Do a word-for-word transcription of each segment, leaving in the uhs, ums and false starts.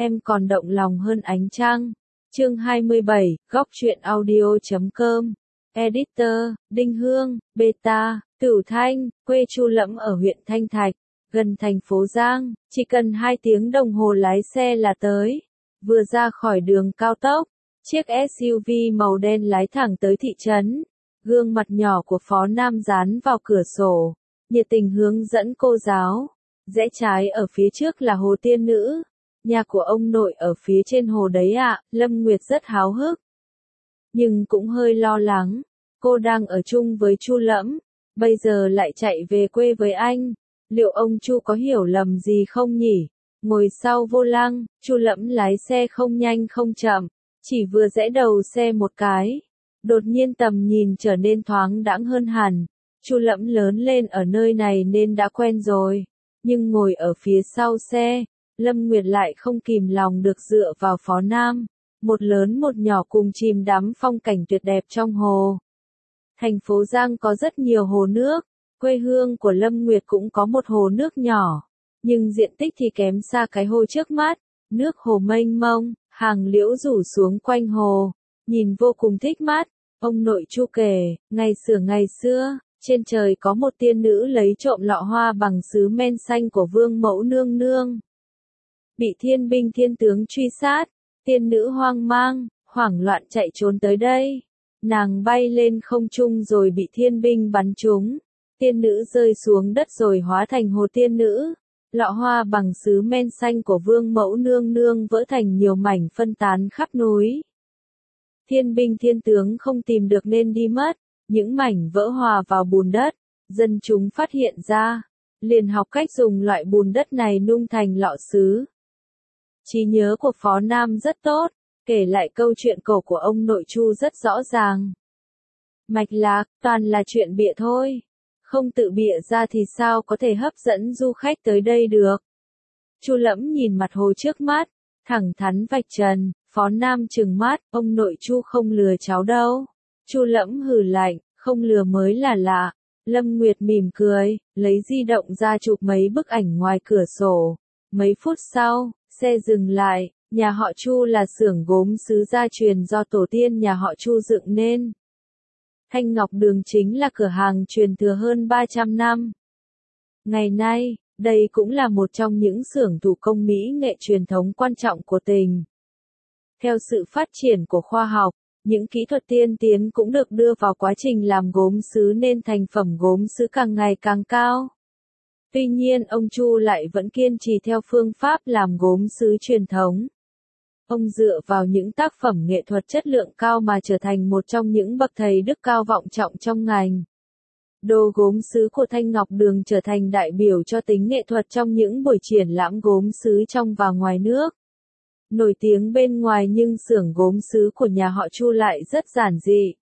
em còn động lòng hơn ánh trăng. Chương hai mươi bảy, góc truyện audio chấm com. Editor, Đinh Hương, Beta, Cửu Thanh, quê Chu Lẫm ở huyện Thanh Thạch, gần thành phố Giang, chỉ cần hai tiếng đồng hồ lái xe là tới. Vừa ra khỏi đường cao tốc, chiếc ét u vê màu đen lái thẳng tới thị trấn. Gương mặt nhỏ của Phó Nam dán vào cửa sổ, nhiệt tình hướng dẫn cô giáo. Rẽ trái ở phía trước là Hồ Tiên Nữ. Nhà của ông nội ở phía trên hồ đấy ạ. Lâm Nguyệt rất háo hức, nhưng cũng hơi lo lắng. Cô đang ở chung với Chu Lẫm, bây giờ lại chạy về quê với anh. Liệu ông Chu có hiểu lầm gì không nhỉ? Ngồi sau vô lăng, Chu Lẫm lái xe không nhanh không chậm, chỉ vừa rẽ đầu xe một cái. Đột nhiên tầm nhìn trở nên thoáng đãng hơn hẳn. Chu Lẫm lớn lên ở nơi này nên đã quen rồi, nhưng ngồi ở phía sau xe, Lâm Nguyệt lại không kìm lòng được dựa vào Phó Nam. Một lớn một nhỏ cùng chìm đắm phong cảnh tuyệt đẹp trong hồ. Thành phố Giang có rất nhiều hồ nước, quê hương của Lâm Nguyệt cũng có một hồ nước nhỏ, nhưng diện tích thì kém xa cái hồ trước mắt. Nước hồ mênh mông, hàng liễu rủ xuống quanh hồ, nhìn vô cùng thích mắt. Ông nội Chu kể, ngày xưa ngày xưa, trên trời có một tiên nữ lấy trộm lọ hoa bằng sứ men xanh của vương mẫu nương nương. Bị thiên binh thiên tướng truy sát, tiên nữ hoang mang, hoảng loạn chạy trốn tới đây. Nàng bay lên không trung rồi bị thiên binh bắn trúng. Tiên nữ rơi xuống đất rồi hóa thành hồ tiên nữ. Lọ hoa bằng sứ men xanh của vương mẫu nương nương vỡ thành nhiều mảnh phân tán khắp núi. Thiên binh thiên tướng không tìm được nên đi mất. Những mảnh vỡ hòa vào bùn đất. Dân chúng phát hiện ra, liền học cách dùng loại bùn đất này nung thành lọ sứ. Trí nhớ của Phó Nam rất tốt, kể lại câu chuyện cổ của ông nội Chu rất rõ ràng. Mạch lạc, toàn là chuyện bịa thôi. Không tự bịa ra thì sao có thể hấp dẫn du khách tới đây được. Chu Lẫm nhìn mặt hồ trước mắt, thẳng thắn vạch trần. Phó Nam trừng mắt, ông nội Chu không lừa cháu đâu. Chu Lẫm hừ lạnh, không lừa mới là lạ. Lâm Nguyệt mỉm cười, lấy di động ra chụp mấy bức ảnh ngoài cửa sổ. Mấy phút sau, xe dừng lại. Nhà họ Chu là xưởng gốm sứ gia truyền do tổ tiên nhà họ Chu dựng nên. Thanh Ngọc Đường chính là cửa hàng truyền thừa hơn ba trăm năm. Ngày nay, đây cũng là một trong những xưởng thủ công mỹ nghệ truyền thống quan trọng của tỉnh. Theo sự phát triển của khoa học, những kỹ thuật tiên tiến cũng được đưa vào quá trình làm gốm sứ nên thành phẩm gốm sứ càng ngày càng cao. Tuy nhiên ông Chu lại vẫn kiên trì theo phương pháp làm gốm sứ truyền thống. Ông dựa vào những tác phẩm nghệ thuật chất lượng cao mà trở thành một trong những bậc thầy đức cao vọng trọng trong ngành. Đồ gốm sứ của Thanh Ngọc Đường trở thành đại biểu cho tính nghệ thuật trong những buổi triển lãm gốm sứ trong và ngoài nước. Nổi tiếng bên ngoài nhưng xưởng gốm sứ của nhà họ Chu lại rất giản dị.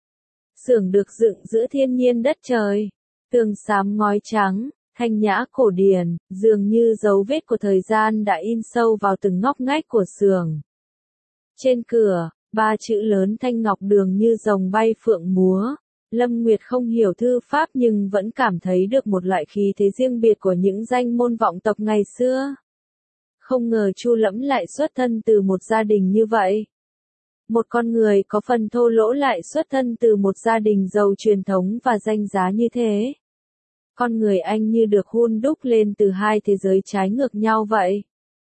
Xưởng được dựng giữa thiên nhiên đất trời, tường xám ngói trắng, thanh nhã cổ điển, dường như dấu vết của thời gian đã in sâu vào từng ngóc ngách của xưởng. Trên cửa, ba chữ lớn Thanh Ngọc Đường như rồng bay phượng múa. Lâm Nguyệt không hiểu thư pháp nhưng vẫn cảm thấy được một loại khí thế riêng biệt của những danh môn vọng tộc ngày xưa. Không ngờ Chu Lẫm lại xuất thân từ một gia đình như vậy. Một con người có phần thô lỗ lại xuất thân từ một gia đình giàu truyền thống và danh giá như thế. Con người anh như được hun đúc lên từ hai thế giới trái ngược nhau vậy.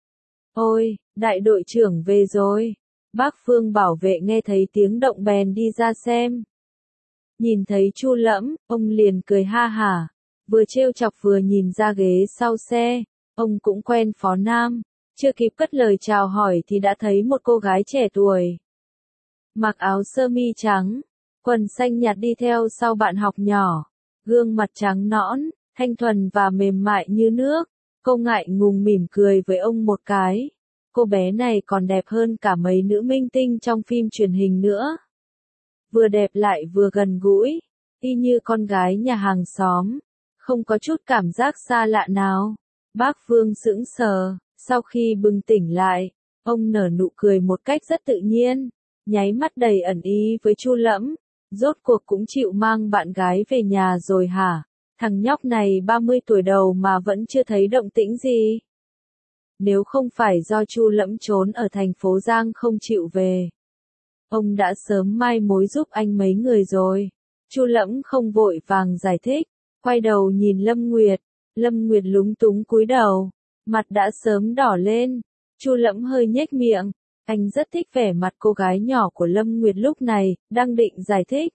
Ôi, đại đội trưởng về rồi. Bác Phương bảo vệ nghe thấy tiếng động bèn đi ra xem. Nhìn thấy Chu Lẫm, ông liền cười ha hả, vừa trêu chọc vừa nhìn ra ghế sau xe. Ông cũng quen Phó Nam, chưa kịp cất lời chào hỏi thì đã thấy một cô gái trẻ tuổi. Mặc áo sơ mi trắng, quần xanh nhạt đi theo sau bạn học nhỏ. Gương mặt trắng nõn, thanh thuần và mềm mại như nước. Cô ngại ngùng mỉm cười với ông một cái. Cô bé này còn đẹp hơn cả mấy nữ minh tinh trong phim truyền hình nữa. Vừa đẹp lại vừa gần gũi, y như con gái nhà hàng xóm, không có chút cảm giác xa lạ nào. Bác Vương sững sờ, sau khi bừng tỉnh lại, ông nở nụ cười một cách rất tự nhiên, nháy mắt đầy ẩn ý với Chu Lẫm. Rốt cuộc cũng chịu mang bạn gái về nhà rồi hả? Thằng nhóc này ba mươi tuổi đầu mà vẫn chưa thấy động tĩnh gì. Nếu không phải do Chu Lẫm trốn ở thành phố Giang không chịu về, ông đã sớm mai mối giúp anh mấy người rồi. Chu Lẫm không vội vàng giải thích, quay đầu nhìn Lâm Nguyệt, Lâm Nguyệt lúng túng cúi đầu, mặt đã sớm đỏ lên. Chu Lẫm hơi nhếch miệng, anh rất thích vẻ mặt cô gái nhỏ của Lâm Nguyệt lúc này, đang định giải thích.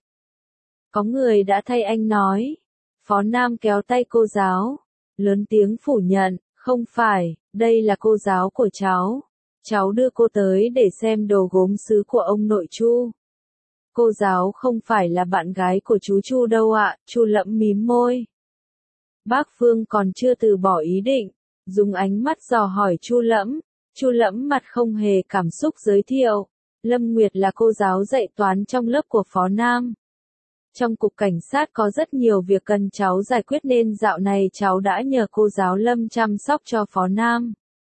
Có người đã thay anh nói. Phó Nam kéo tay cô giáo, lớn tiếng phủ nhận, không phải, đây là cô giáo của cháu. Cháu đưa cô tới để xem đồ gốm sứ của ông nội Chu. Cô giáo không phải là bạn gái của chú Chu đâu ạ. Chu Lẫm mím môi. Bác Phương còn chưa từ bỏ ý định, dùng ánh mắt dò hỏi Chu Lẫm. Chu Lẫm mặt không hề cảm xúc giới thiệu, Lâm Nguyệt là cô giáo dạy toán trong lớp của Phó Nam. Trong cục cảnh sát có rất nhiều việc cần cháu giải quyết nên dạo này cháu đã nhờ cô giáo Lâm chăm sóc cho Phó Nam.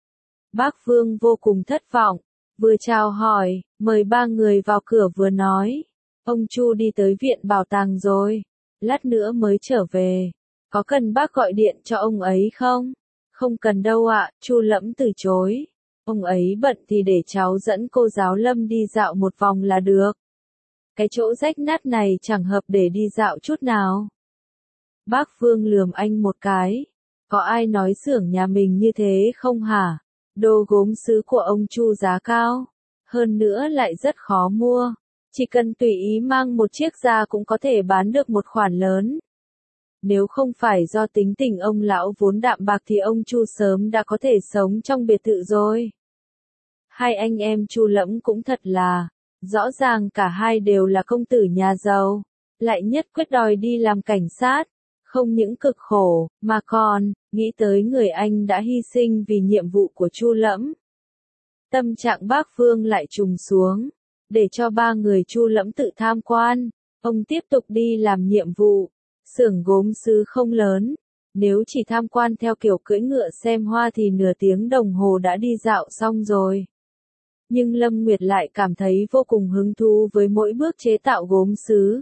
Bác Vương vô cùng thất vọng, vừa chào hỏi, mời ba người vào cửa vừa nói. Ông Chu đi tới viện bảo tàng rồi, lát nữa mới trở về. Có cần bác gọi điện cho ông ấy không? Không cần đâu ạ, Chu Lẫm từ chối. Ông ấy bận thì để cháu dẫn cô giáo Lâm đi dạo một vòng là được. Cái chỗ rách nát này chẳng hợp để đi dạo chút nào. Bác Phương lườm anh một cái. Có ai nói xưởng nhà mình như thế không hả? Đồ gốm sứ của ông Chu giá cao. Hơn nữa lại rất khó mua. Chỉ cần tùy ý mang một chiếc ra cũng có thể bán được một khoản lớn. Nếu không phải do tính tình ông lão vốn đạm bạc thì ông Chu sớm đã có thể sống trong biệt thự rồi. Hai anh em Chu Lẫm cũng thật là, rõ ràng cả hai đều là công tử nhà giàu, lại nhất quyết đòi đi làm cảnh sát, không những cực khổ, mà còn, nghĩ tới người anh đã hy sinh vì nhiệm vụ của Chu Lẫm. Tâm trạng bác Phương lại trùng xuống, để cho ba người Chu Lẫm tự tham quan, ông tiếp tục đi làm nhiệm vụ. Xưởng gốm sứ không lớn, nếu chỉ tham quan theo kiểu cưỡi ngựa xem hoa thì nửa tiếng đồng hồ đã đi dạo xong rồi. Nhưng Lâm Nguyệt lại cảm thấy vô cùng hứng thú với mỗi bước chế tạo gốm sứ.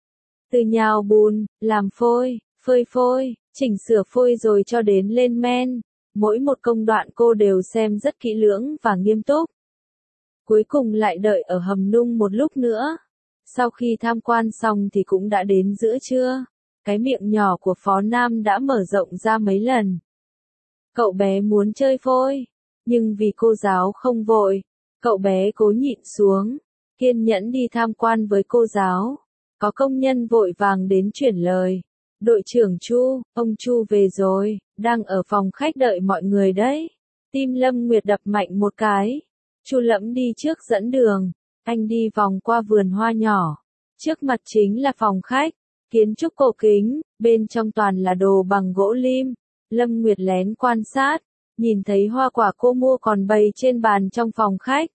Từ nhào bùn, làm phôi, phơi phôi, chỉnh sửa phôi rồi cho đến lên men, mỗi một công đoạn cô đều xem rất kỹ lưỡng và nghiêm túc. Cuối cùng lại đợi ở hầm nung một lúc nữa. Sau khi tham quan xong thì cũng đã đến giữa trưa. Cái miệng nhỏ của Phó Nam đã mở rộng ra mấy lần. Cậu bé muốn chơi phôi, nhưng vì cô giáo không vội, cậu bé cố nhịn xuống, kiên nhẫn đi tham quan với cô giáo. Có công nhân vội vàng đến chuyển lời. Đội trưởng Chu, ông Chu về rồi, đang ở phòng khách đợi mọi người đấy. Tim Lâm Nguyệt đập mạnh một cái. Chu Lẫm đi trước dẫn đường, anh đi vòng qua vườn hoa nhỏ. Trước mặt chính là phòng khách. Kiến trúc cổ kính, bên trong toàn là đồ bằng gỗ lim. Lâm Nguyệt lén quan sát, nhìn thấy hoa quả cô mua còn bày trên bàn trong phòng khách.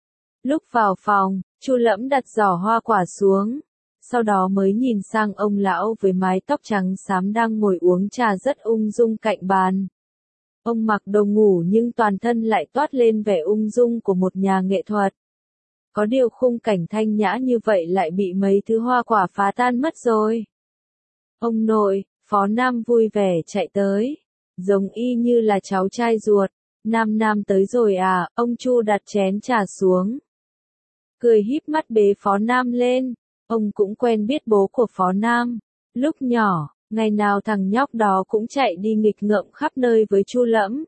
Lúc vào phòng, Chu Lẫm đặt giỏ hoa quả xuống, sau đó mới nhìn sang ông lão với mái tóc trắng xám đang ngồi uống trà rất ung dung cạnh bàn. Ông mặc đồ ngủ nhưng toàn thân lại toát lên vẻ ung dung của một nhà nghệ thuật. Có điều khung cảnh thanh nhã như vậy lại bị mấy thứ hoa quả phá tan mất rồi. Ông nội, Phó Nam vui vẻ chạy tới, giống y như là cháu trai ruột. Nam Nam tới rồi à, ông Chu đặt chén trà xuống. Cười híp mắt bế Phó Nam lên, ông cũng quen biết bố của Phó Nam. Lúc nhỏ, ngày nào thằng nhóc đó cũng chạy đi nghịch ngợm khắp nơi với Chu Lẫm.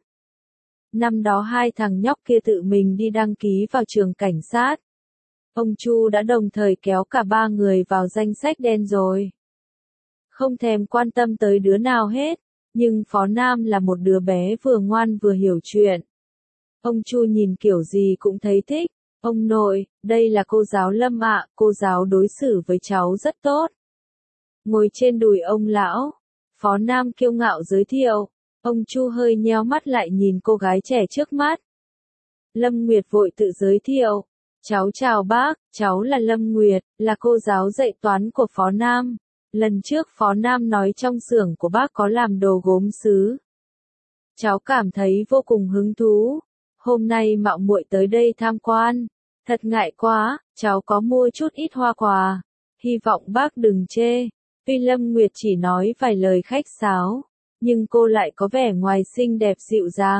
Năm đó hai thằng nhóc kia tự mình đi đăng ký vào trường cảnh sát. Ông Chu đã đồng thời kéo cả ba người vào danh sách đen rồi. Không thèm quan tâm tới đứa nào hết, nhưng Phó Nam là một đứa bé vừa ngoan vừa hiểu chuyện. Ông Chu nhìn kiểu gì cũng thấy thích. Ông nội, đây là cô giáo Lâm ạ, cô giáo đối xử với cháu rất tốt. Ngồi trên đùi ông lão, Phó Nam kiêu ngạo giới thiệu. Ông Chu hơi nheo mắt lại nhìn cô gái trẻ trước mắt. Lâm Nguyệt vội tự giới thiệu. Cháu chào bác, cháu là Lâm Nguyệt, là cô giáo dạy toán của Phó Nam. Lần trước Phó Nam nói trong xưởng của bác có làm đồ gốm sứ. Cháu cảm thấy vô cùng hứng thú. Hôm nay mạo muội tới đây tham quan. Thật ngại quá, cháu có mua chút ít hoa quà. Hy vọng bác đừng chê. Tuy Lâm Nguyệt chỉ nói vài lời khách sáo, nhưng cô lại có vẻ ngoài xinh đẹp dịu dàng.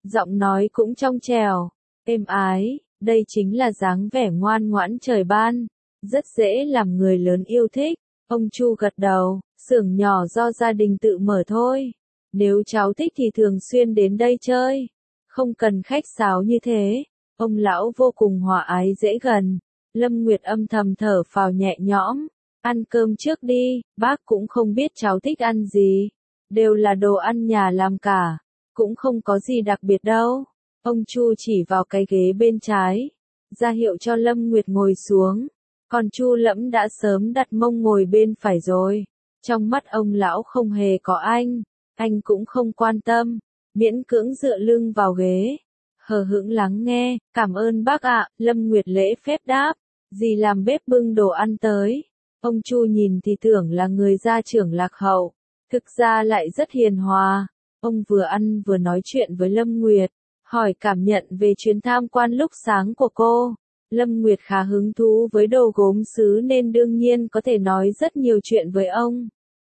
giọng nói cũng trong trẻo, êm ái, đây chính là dáng vẻ ngoan ngoãn trời ban, rất dễ làm người lớn yêu thích. Ông Chu gật đầu, xưởng nhỏ do gia đình tự mở thôi. Nếu cháu thích thì thường xuyên đến đây chơi, không cần khách sáo như thế. Ông lão vô cùng hòa ái dễ gần. Lâm Nguyệt âm thầm thở phào nhẹ nhõm. Ăn cơm trước đi, bác cũng không biết cháu thích ăn gì. Đều là đồ ăn nhà làm cả, cũng không có gì đặc biệt đâu. Ông Chu chỉ vào cái ghế bên trái, ra hiệu cho Lâm Nguyệt ngồi xuống. Còn Chu Lẫm đã sớm đặt mông ngồi bên phải rồi. Trong mắt ông lão không hề có anh, anh cũng không quan tâm, miễn cưỡng dựa lưng vào ghế. Hờ hững lắng nghe, cảm ơn bác ạ, Lâm Nguyệt lễ phép đáp, dì làm bếp bưng đồ ăn tới. Ông Chu nhìn thì tưởng là người gia trưởng lạc hậu, thực ra lại rất hiền hòa. Ông vừa ăn vừa nói chuyện với Lâm Nguyệt, hỏi cảm nhận về chuyến tham quan lúc sáng của cô. Lâm Nguyệt khá hứng thú với đồ gốm sứ nên đương nhiên có thể nói rất nhiều chuyện với ông.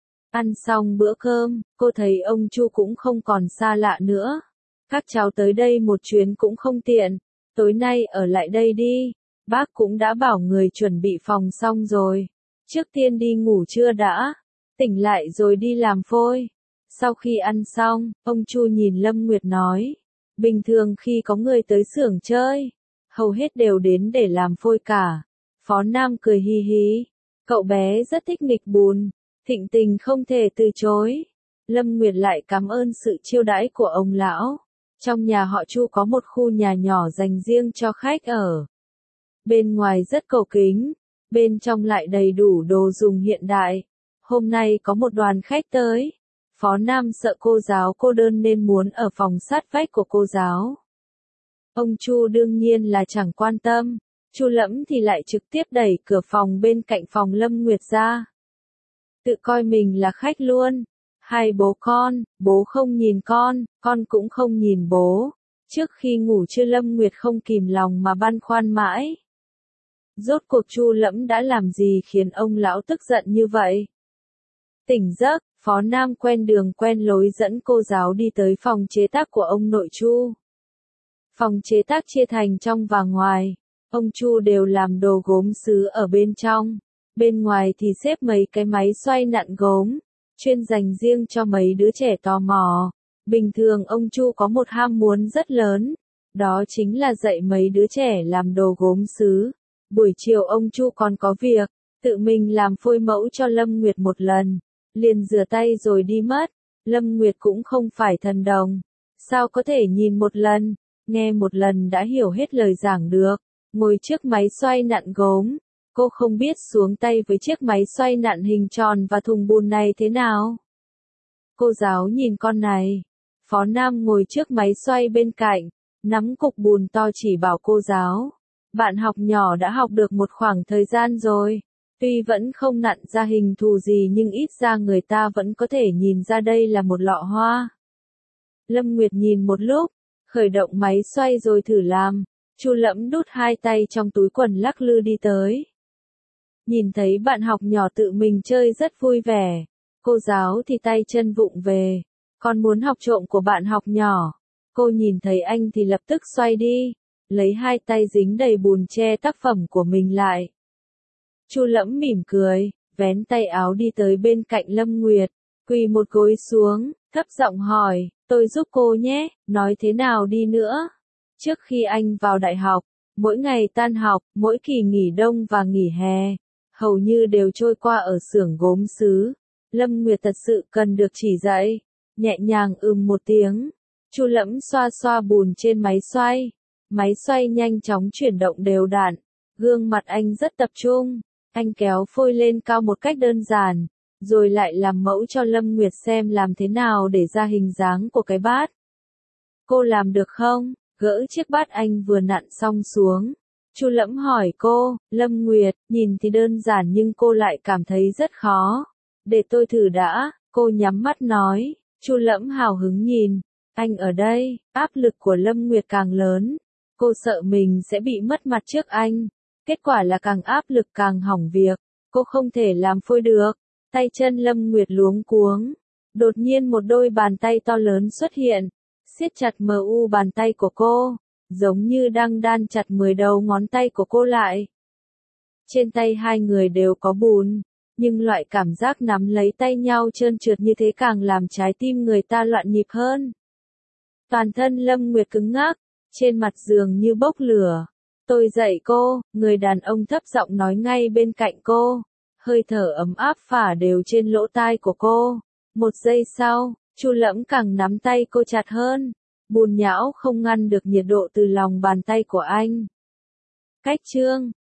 Ăn xong bữa cơm, cô thấy ông Chu cũng không còn xa lạ nữa. Các cháu tới đây một chuyến cũng không tiện, tối nay ở lại đây đi. Bác cũng đã bảo người chuẩn bị phòng xong rồi. Trước tiên đi ngủ trưa đã, tỉnh lại rồi đi làm phôi. Sau khi ăn xong, ông Chu nhìn Lâm Nguyệt nói, bình thường khi có người tới xưởng chơi, hầu hết đều đến để làm phôi cả. Phó Nam cười hi hi, cậu bé rất thích nghịch bùn, thịnh tình không thể từ chối. Lâm Nguyệt lại cảm ơn sự chiêu đãi của ông lão. Trong nhà họ Chu có một khu nhà nhỏ dành riêng cho khách ở. Bên ngoài rất cổ kính, bên trong lại đầy đủ đồ dùng hiện đại. Hôm nay có một đoàn khách tới. Phó Nam sợ cô giáo cô đơn nên muốn ở phòng sát vách của cô giáo. Ông Chu đương nhiên là chẳng quan tâm. Chu Lẫm thì lại trực tiếp đẩy cửa phòng bên cạnh phòng Lâm Nguyệt ra. Tự coi mình là khách luôn. Hai bố con, bố không nhìn con, con cũng không nhìn bố. Trước khi ngủ trưa Lâm Nguyệt không kìm lòng mà băn khoăn mãi. Rốt cuộc Chu Lẫm đã làm gì khiến ông lão tức giận như vậy? Tỉnh giấc, Phó Nam quen đường quen lối dẫn cô giáo đi tới phòng chế tác của ông nội Chu. Phòng chế tác chia thành trong và ngoài. Ông Chu đều làm đồ gốm sứ ở bên trong. Bên ngoài thì xếp mấy cái máy xoay nặn gốm, chuyên dành riêng cho mấy đứa trẻ tò mò. Bình thường ông Chu có một ham muốn rất lớn, đó chính là dạy mấy đứa trẻ làm đồ gốm sứ. Buổi chiều ông Chu còn có việc, tự mình làm phôi mẫu cho Lâm Nguyệt một lần, liền rửa tay rồi đi mất. Lâm Nguyệt cũng không phải thần đồng, sao có thể nhìn một lần, nghe một lần đã hiểu hết lời giảng được. Ngồi trước máy xoay nặn gốm, cô không biết xuống tay với chiếc máy xoay nặn hình tròn và thùng bùn này thế nào. Cô giáo nhìn con này. Phó Nam ngồi trước máy xoay bên cạnh, nắm cục bùn to chỉ bảo cô giáo. Bạn học nhỏ đã học được một khoảng thời gian rồi. Tuy vẫn không nặn ra hình thù gì nhưng ít ra người ta vẫn có thể nhìn ra đây là một lọ hoa. Lâm Nguyệt nhìn một lúc, khởi động máy xoay rồi thử làm. Chu Lẫm đút hai tay trong túi quần lắc lư đi tới. Nhìn thấy bạn học nhỏ tự mình chơi rất vui vẻ. Cô giáo thì tay chân vụng về. Còn muốn học trộm của bạn học nhỏ. Cô nhìn thấy anh thì lập tức xoay đi. Lấy hai tay dính đầy bùn che tác phẩm của mình lại. Chu Lẫm mỉm cười, vén tay áo đi tới bên cạnh Lâm Nguyệt. Quỳ một gối xuống, thấp giọng hỏi, tôi giúp cô nhé, nói thế nào đi nữa. Trước khi anh vào đại học, mỗi ngày tan học, mỗi kỳ nghỉ đông và nghỉ hè, hầu như đều trôi qua ở xưởng gốm sứ. Lâm Nguyệt thật sự cần được chỉ dạy. Nhẹ nhàng ừm một tiếng. Chu Lẫm xoa xoa bùn trên máy xoay. Máy xoay nhanh chóng chuyển động đều đặn. Gương mặt anh rất tập trung. Anh kéo phôi lên cao một cách đơn giản, rồi lại làm mẫu cho Lâm Nguyệt xem làm thế nào để ra hình dáng của cái bát. Cô làm được không? Gỡ chiếc bát anh vừa nặn xong xuống. Chu Lẫm hỏi cô, Lâm Nguyệt, nhìn thì đơn giản nhưng cô lại cảm thấy rất khó. Để tôi thử đã, cô nhắm mắt nói. Chu Lẫm hào hứng nhìn. Anh ở đây, áp lực của Lâm Nguyệt càng lớn. Cô sợ mình sẽ bị mất mặt trước anh. Kết quả là càng áp lực càng hỏng việc. Cô không thể làm phôi được. Tay chân Lâm Nguyệt luống cuống. Đột nhiên một đôi bàn tay to lớn xuất hiện. siết chặt mờ u bàn tay của cô, giống như đang đan chặt mười đầu ngón tay của cô lại. Trên tay hai người đều có bùn, nhưng loại cảm giác nắm lấy tay nhau trơn trượt như thế càng làm trái tim người ta loạn nhịp hơn. Toàn thân Lâm Nguyệt cứng ngắc, trên mặt giường như bốc lửa. Tôi dậy cô, người đàn ông thấp giọng nói ngay bên cạnh cô, hơi thở ấm áp phả đều trên lỗ tai của cô. Một giây sau, Chu Lẫm càng nắm tay cô chặt hơn, bùn nhão không ngăn được nhiệt độ từ lòng bàn tay của anh. Cách chương